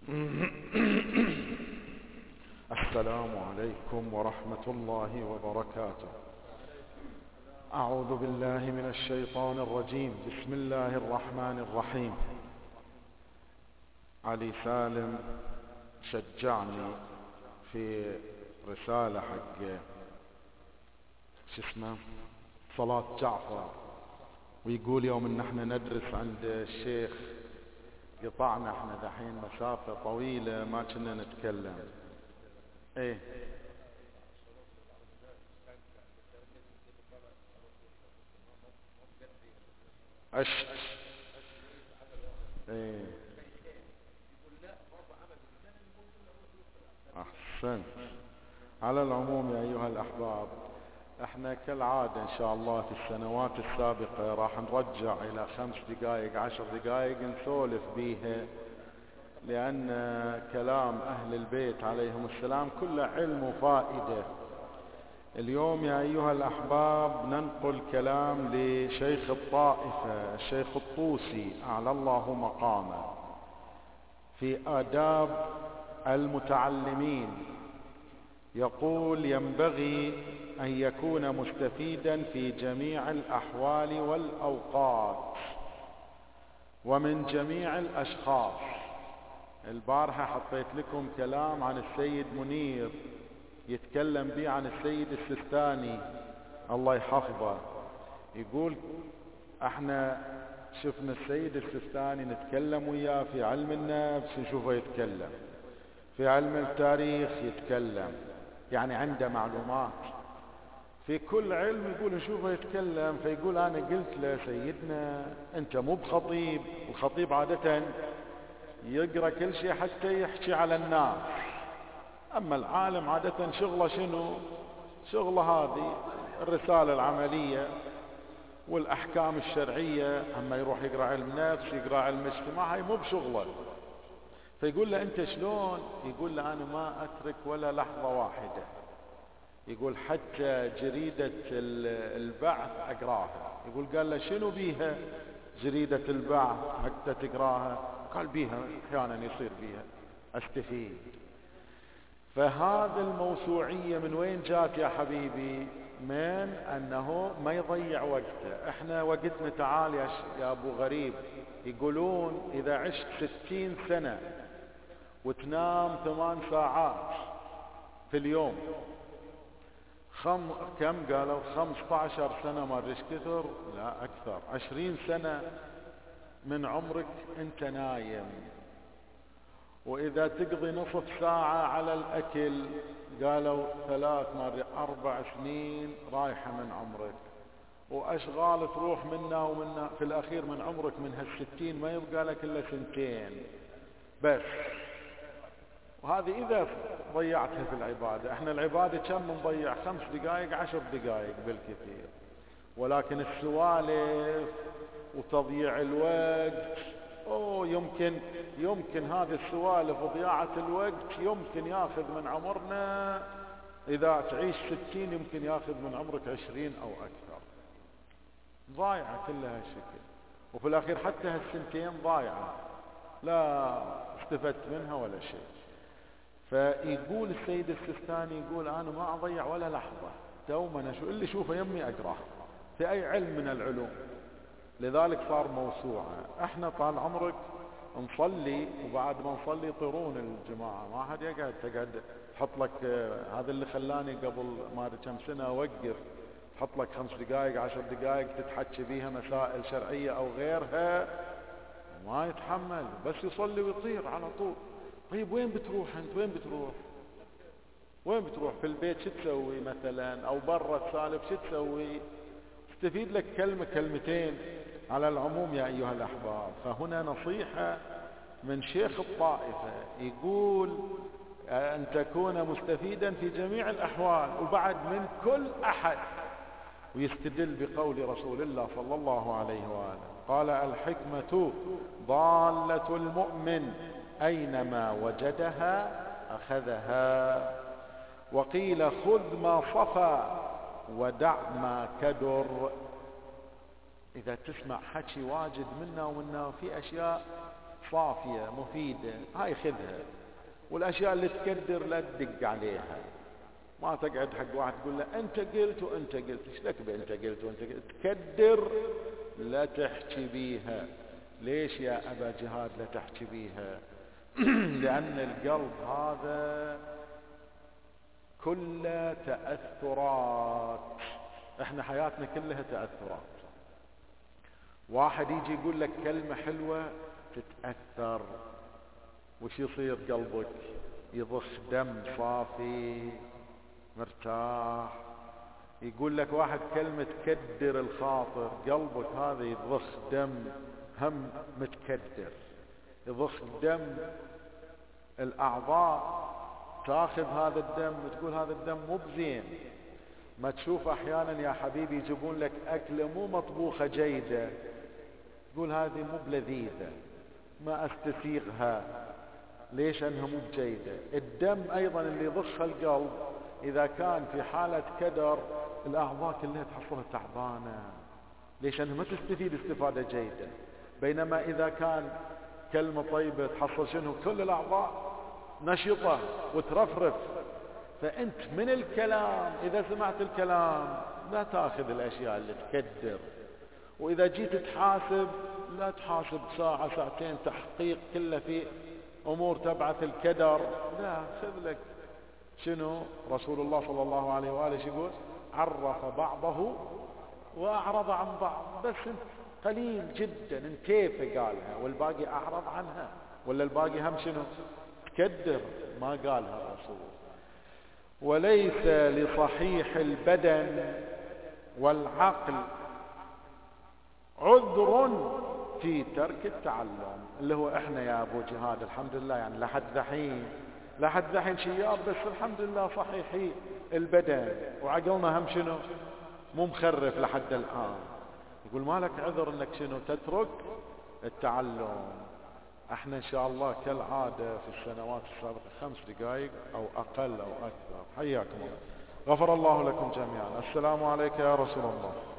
السلام عليكم ورحمة الله وبركاته. أعوذ بالله من الشيطان الرجيم. بسم الله الرحمن الرحيم. علي سالم شجعني في رسالة حق صلاة جعفر، ويقول يوم ان احنا ندرس عند الشيخ قطعنا احنا دحين مسافة طويلة ما كنا نتكلم. ايه عشت. ايه احسنت. على العموم يا ايها الاحباب، احنا كالعادة ان شاء الله في السنوات السابقة راح نرجع الى 5 دقائق 10 دقائق نسولف بيها، لان كلام اهل البيت عليهم السلام كله علم وفائدة. اليوم يا ايها الاحباب ننقل كلام لشيخ الطائفة الشيخ الطوسي اعلى الله مقامه في آداب المتعلمين. يقول: ينبغي أن يكون مستفيدا في جميع الأحوال والأوقات ومن جميع الأشخاص. البارحة حطيت لكم كلام عن السيد منير يتكلم به عن السيد السستاني الله يحفظه. يقول احنا شفنا السيد السستاني نتكلم وياه في علم النفس، نشوفه يتكلم في علم التاريخ، يتكلم يعني عنده معلومات في كل علم، يقول نشوفه يتكلم. فيقول انا قلت له: سيدنا انت مو بخطيب، الخطيب عادة يقرأ كل شيء حتى يحكي على الناس، اما العالم عادة شغله شنو؟ شغله هذه الرسالة العملية والاحكام الشرعية، اما يروح يقرأ علم نفس يقرأ علم اجتماع هاي مو بشغله. فيقول له انت شلون؟ يقول له انا ما اترك ولا لحظة واحدة. يقول حتى جريدة البعث اقراها. يقول قال له شنو بيها جريدة البعث حتى تقراها؟ قال بيها احيانا يصير بيها استفيد. فهذه الموسوعية من وين جات يا حبيبي؟ من انه ما يضيع وقته. احنا وقتنا تعال يا ابو غريب، يقولون اذا عشت 60 سنة وتنام 8 ساعات في اليوم، كم قالوا؟ 15 سنة ما ادري كثر، لا اكثر، 20 سنة من عمرك انت نايم. واذا تقضي نصف ساعة على الاكل قالوا 3 ما ادري 4 سنين رايحة من عمرك. واشغال تروح منا ومنا، في الاخير من عمرك من هال60 ما يبقى لك الا 2 سنين بس. وهذه اذا ضيعتها في العبادة. احنا العبادة كم نضيع؟ 5 دقائق 10 دقائق بالكثير، ولكن السوالف وتضييع الوقت يمكن هذه السوالف وضياعة الوقت يمكن ياخذ من عمرنا، اذا تعيش 60 يمكن ياخذ من عمرك 20 او اكثر. ضايعة كلها هالشكل، وفي الاخير حتى هالسنتين ضايعة لا استفدت منها ولا شيء. فيقول السيد السستاني يقول انا ما اضيع ولا لحظة، دوما اللي شوفه يمي اقراه في اي علم من العلوم. لذلك صار موسوعة. احنا طال عمرك نصلي وبعد ما نصلي يطيرون الجماعة، ما حد يقعد تقعد تحط لك هذا اللي خلاني قبل ما ادري كم سنة اوقف، تحط لك 5 دقائق 10 دقائق تتحكي بيها مسائل شرعية او غيرها، ما يتحمل، بس يصلي ويطير على طول. طيب وين بتروح انت؟ وين بتروح في البيت شو تسوي مثلا؟ او برا تسالف شو تسوي؟ تستفيد لك كلمة كلمتين. على العموم يا ايها الاحباب، فهنا نصيحة من شيخ الطائفة يقول ان تكون مستفيدا في جميع الاحوال وبعد من كل احد، ويستدل بقول رسول الله صلى الله عليه وآله قال: الحكمة ضالة المؤمن اينما وجدها اخذها. وقيل: خذ ما صفى ودع ما كدر. اذا تسمع حكي واجد منا ومنا وفي اشياء صافية مفيدة هاي خذها، والأشياء اللي تكدر لا تدق عليها. ما تقعد حق واحد تقول له أنت قلت وأنت قلت، إيش لك بأنت قلت وأنت قلت؟ تكدر لا تحكي بيها. ليش يا أبا جهاد لا تحكي بيها؟ لأن القلب هذا كله تأثرات، احنا حياتنا كلها تأثرات. واحد يجي يقول لك كلمة حلوة تتأثر، وش يصير قلبك؟ يضخ دم صافي مرتاح. يقول لك واحد كلمة تكدر الخاطر، قلبك هذا يضخ دم هم متكدر، يضخ دم الأعضاء تاخذ هذا الدم وتقول هذا الدم مو بزين. ما تشوف أحيانا يا حبيبي يجيبون لك أكلة مو مطبوخة جيدة، تقول هذه مو بلذيذة، ما أستسيغها. ليش؟ أنها مو بجيدة. الدم أيضا اللي يضخ القلب إذا كان في حالة كدر الأعضاء كلها تحصلها تعبانة. ليش؟ أنها ما تستفيد استفادة جيدة. بينما إذا كان كلمة طيبة تحصل شنو؟ كل الأعضاء نشطة وترفرف. فأنت من الكلام إذا سمعت الكلام لا تأخذ الأشياء اللي تكدر. وإذا جيت تحاسب لا تحاسب ساعة ساعتين تحقيق كله في أمور تبعث الكدر، لا، خذ لك شنو رسول الله صلى الله عليه وآله يقول؟ عرف بعضه وأعرض عن بعض. بس انت قليل جدا انتيفة قالها والباقي أعرض عنها، ولا الباقي هم شنو؟ تكدر. ما قالها الرسول. وليس لصحيح البدن والعقل عذر في ترك التعلم. اللي هو احنا يا ابو جهاد الحمد لله يعني لحد ذحين شياب، بس الحمد لله صحيحي البدن وعقلنا هم شنو؟ مو مخرف لحد الآن. يقول ما لك عذر انك شنو؟ تترك التعلم. احنا ان شاء الله كالعادة في السنوات السابقة 5 دقائق او اقل او اكثر. حياكم الله، غفر الله لكم جميعا. السلام عليك يا رسول الله.